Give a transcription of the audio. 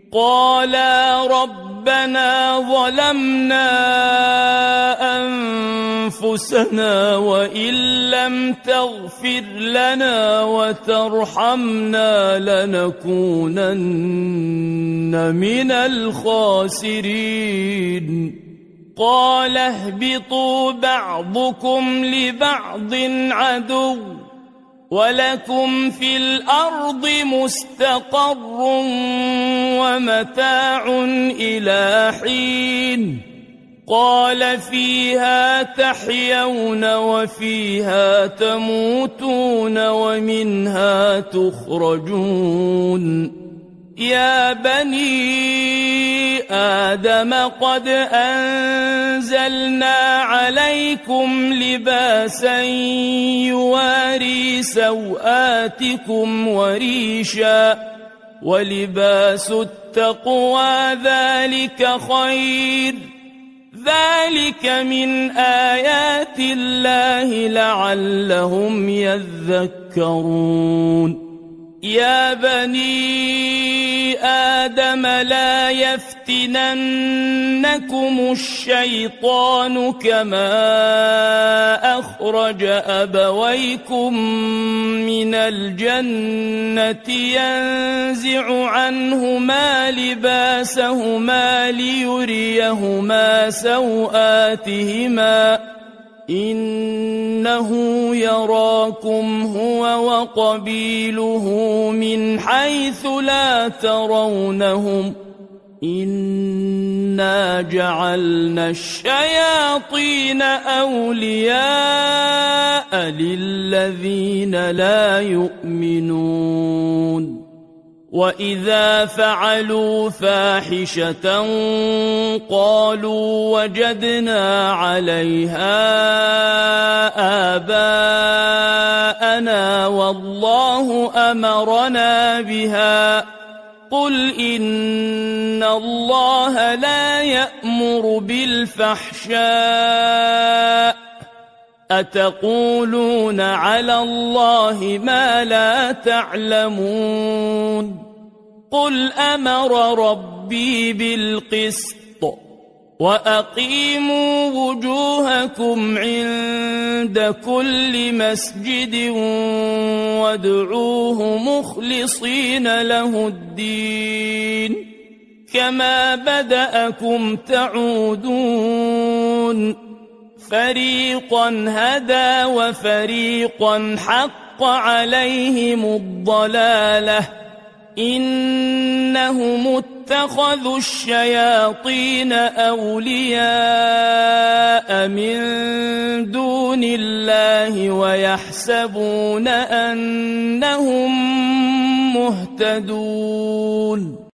قالا ربنا ظلمنا أنفسنا وإن لم تغفر لنا وترحمنا لنكونن من الخاسرين قال اهبطوا بعضكم لبعض عدو ولكم في الأرض مستقر ومتاع إلى حين قال فيها تحيون وفيها تموتون ومنها تخرجون يا بني آدم قد أنزلنا عليكم لباسا يواري سوآتكم وريشا ولباس التقوى ذلك خير ذلك من آيات الله لعلهم يذكرون يا بني آدم لا يفتننكم الشيطان كما أخرج أبويكم من الجنة ينزع عنهما لباسهما ليريهما سوآتهما إنه يراكم هو وقبيله من حيث لا ترونهم إنا جعلنا الشياطين أولياء للذين لا يؤمنون وإذا فعلوا فاحشة قالوا وجدنا عليها آباءنا والله أمرنا بها قل إن الله لا يأمر بالفحشاء أتقولون على الله ما لا تعلمون قل أمر ربي بالقسط وأقيموا وجوهكم عند كل مسجد وادعوه مخلصين له الدين كما بدأكم تعودون فريقا هدى وفريقا حق عليهم الضلالة إنهم اتخذوا الشياطين أولياء من دون الله ويحسبون أنهم مهتدون